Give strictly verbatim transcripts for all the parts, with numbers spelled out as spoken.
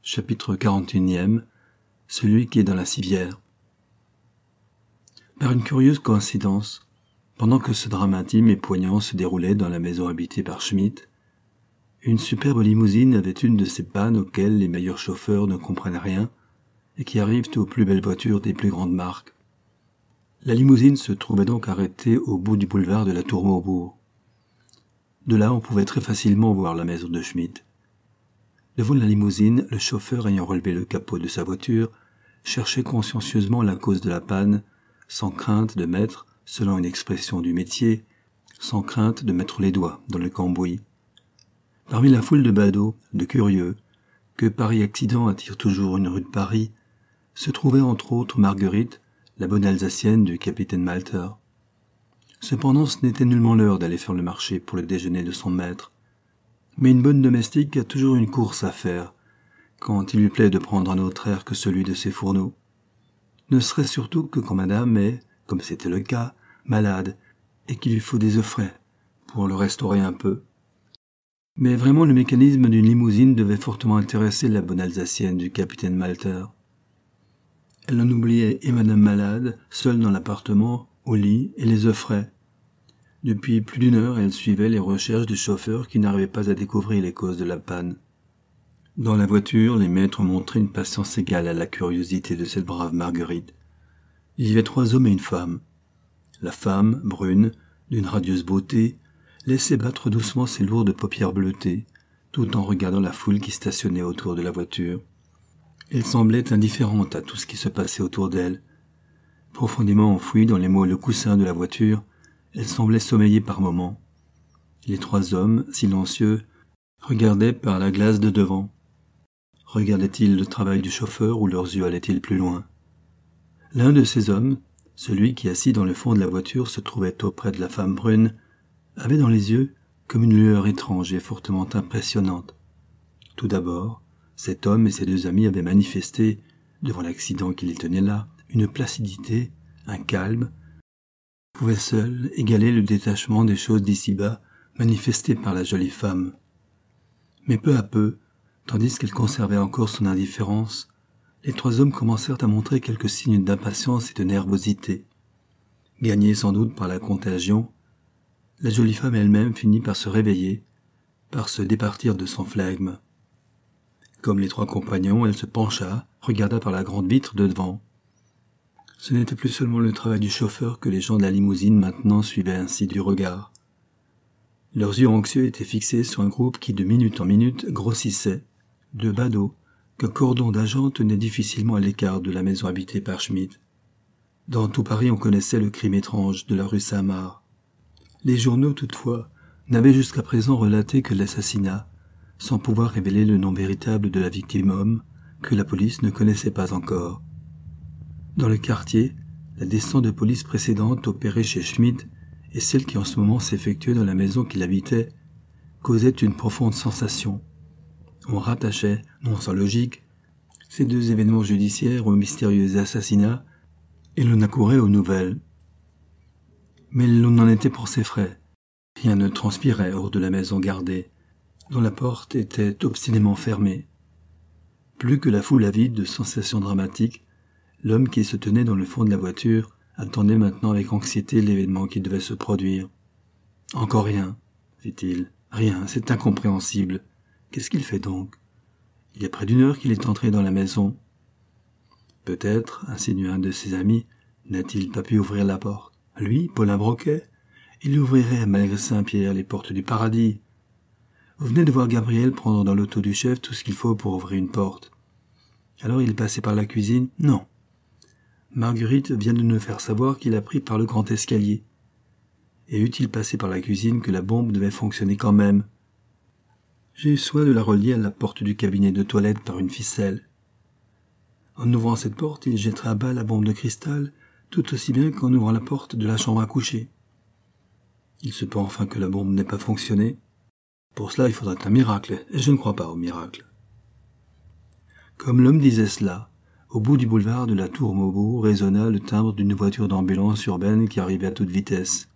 Chapitre quarante et unième. Celui qui est dans la civière. Par une curieuse coïncidence, pendant que ce drame intime et poignant se déroulait dans la maison habitée par Schmitt, une superbe limousine avait une de ces pannes auxquelles les meilleurs chauffeurs ne comprennent rien et qui arrivent aux plus belles voitures des plus grandes marques. La limousine se trouvait donc arrêtée au bout du boulevard de la Tour-Maubourg. De là, on pouvait très facilement voir la maison de Schmitt. Devant la limousine, le chauffeur ayant relevé le capot de sa voiture, cherchait consciencieusement la cause de la panne, sans crainte de mettre, selon une expression du métier, sans crainte de mettre les doigts dans le cambouis. Parmi la foule de badauds, de curieux, que pareil accident attire toujours une rue de Paris, se trouvait entre autres Marguerite, la bonne Alsacienne du capitaine Malter. Cependant, ce n'était nullement l'heure d'aller faire le marché pour le déjeuner de son maître. Mais une bonne domestique a toujours une course à faire, quand il lui plaît de prendre un autre air que celui de ses fourneaux. Ne serait-ce surtout que quand madame est, comme c'était le cas, malade, et qu'il lui faut des œufs frais, pour le restaurer un peu. Mais vraiment le mécanisme d'une limousine devait fortement intéresser la bonne Alsacienne du capitaine Malter. Elle en oubliait et madame malade, seule dans l'appartement, au lit, et les œufs frais. Depuis plus d'une heure, elle suivait les recherches du chauffeur qui n'arrivait pas à découvrir les causes de la panne. Dans la voiture, les maîtres montraient une patience égale à la curiosité de cette brave Marguerite. Il y avait trois hommes et une femme. La femme, brune, d'une radieuse beauté, laissait battre doucement ses lourdes paupières bleutées, tout en regardant la foule qui stationnait autour de la voiture. Elle semblait indifférente à tout ce qui se passait autour d'elle. Profondément enfouie dans les molles coussins de la voiture, elle semblait sommeiller par moments. Les trois hommes, silencieux, regardaient par la glace de devant. Regardaient-ils le travail du chauffeur ou leurs yeux allaient-ils plus loin? L'un de ces hommes, celui qui assis dans le fond de la voiture se trouvait auprès de la femme brune, avait dans les yeux comme une lueur étrange et fortement impressionnante. Tout d'abord, cet homme et ses deux amis avaient manifesté, devant l'accident qui les tenait là, une placidité, un calme, pouvait seul égaler le détachement des choses d'ici-bas manifesté par la jolie femme. Mais peu à peu, tandis qu'elle conservait encore son indifférence, les trois hommes commencèrent à montrer quelques signes d'impatience et de nervosité. Gagnée sans doute par la contagion, la jolie femme elle-même finit par se réveiller, par se départir de son flegme. Comme les trois compagnons, elle se pencha, regarda par la grande vitre de devant. Ce n'était plus seulement le travail du chauffeur que les gens de la limousine maintenant suivaient ainsi du regard. Leurs yeux anxieux étaient fixés sur un groupe qui de minute en minute grossissait, de badauds, qu'un cordon d'agents tenait difficilement à l'écart de la maison habitée par Schmitt. Dans tout Paris on connaissait le crime étrange de la rue Saint-Marc. Les journaux, toutefois, n'avaient jusqu'à présent relaté que l'assassinat, sans pouvoir révéler le nom véritable de la victime homme, que la police ne connaissait pas encore. Dans le quartier, la descente de police précédente opérée chez Schmitt et celle qui en ce moment s'effectuait dans la maison qu'il habitait causait une profonde sensation. On rattachait, non sans logique, ces deux événements judiciaires au mystérieux assassinat et l'on accourait aux nouvelles. Mais l'on en était pour ses frais. Rien ne transpirait hors de la maison gardée, dont la porte était obstinément fermée. Plus que la foule avide de sensations dramatiques, l'homme qui se tenait dans le fond de la voiture attendait maintenant avec anxiété l'événement qui devait se produire. « Encore rien, fit-il. Rien, c'est incompréhensible. Qu'est-ce qu'il fait donc? Il y a près d'une heure qu'il est entré dans la maison. Peut-être, insinua un de ses amis, n'a-t-il pas pu ouvrir la porte? Lui, Paulin Broquet, il ouvrirait malgré Saint-Pierre les portes du paradis. Vous venez de voir Gabriel prendre dans l'auto du chef tout ce qu'il faut pour ouvrir une porte. Alors il est passé par la cuisine? Non. Marguerite vient de nous faire savoir qu'il a pris par le grand escalier. Et eût-il passé par la cuisine que la bombe devait fonctionner quand même? J'ai eu soin de la relier à la porte du cabinet de toilette par une ficelle. En ouvrant cette porte, il jettera à bas la bombe de cristal, tout aussi bien qu'en ouvrant la porte de la chambre à coucher. Il se peut enfin que la bombe n'ait pas fonctionné. Pour cela, il faudrait un miracle, et je ne crois pas au miracle. Comme l'homme disait cela, au bout du boulevard de la Tour-Maubourg résonna le timbre d'une voiture d'ambulance urbaine qui arrivait à toute vitesse.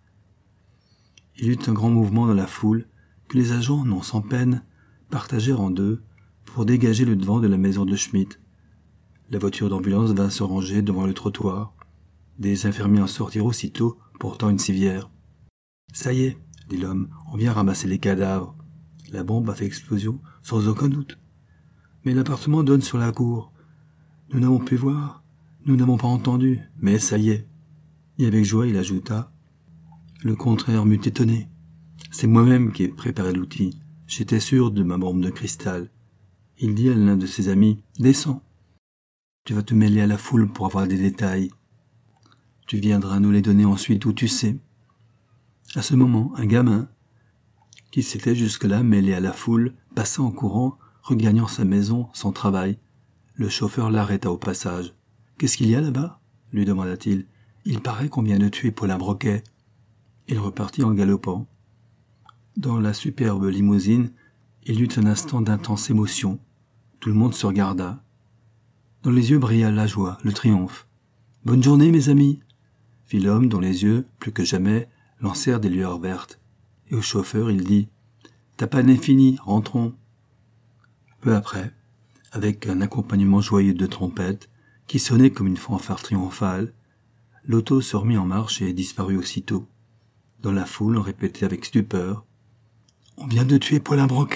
Il y eut un grand mouvement dans la foule que les agents, non sans peine, partagèrent en deux pour dégager le devant de la maison de Schmitt. La voiture d'ambulance vint se ranger devant le trottoir. Des infirmiers en sortirent aussitôt, portant une civière. « Ça y est, dit l'homme, on vient ramasser les cadavres. La bombe a fait explosion, sans aucun doute. Mais l'appartement donne sur la cour. Nous n'avons pu voir, nous n'avons pas entendu, mais ça y est. » Et avec joie, il ajouta, « Le contraire m'eût étonné. C'est moi-même qui ai préparé l'outil. J'étais sûr de ma bombe de cristal. » Il dit à l'un de ses amis, « Descends. Tu vas te mêler à la foule pour avoir des détails. Tu viendras nous les donner ensuite où tu sais. » À ce moment, un gamin, qui s'était jusque-là mêlé à la foule, passa en courant, regagnant sa maison, son travail. Le chauffeur l'arrêta au passage. « Qu'est-ce qu'il y a là-bas » lui demanda-t-il. « Il paraît qu'on vient de tuer Paulin Broquet. » Il repartit en galopant. Dans la superbe limousine, il y eut un instant d'intense émotion. Tout le monde se regarda. Dans les yeux brilla la joie, le triomphe. « Bonne journée, mes amis !» fit l'homme dont les yeux, plus que jamais, lancèrent des lueurs vertes. Et au chauffeur, il dit « Ta panne est finie, rentrons !» Peu après, avec un accompagnement joyeux de trompettes, qui sonnait comme une fanfare triomphale, l'auto se remit en marche et disparut aussitôt. Dans la foule, on répétait avec stupeur « On vient de tuer Paulin Broquet !»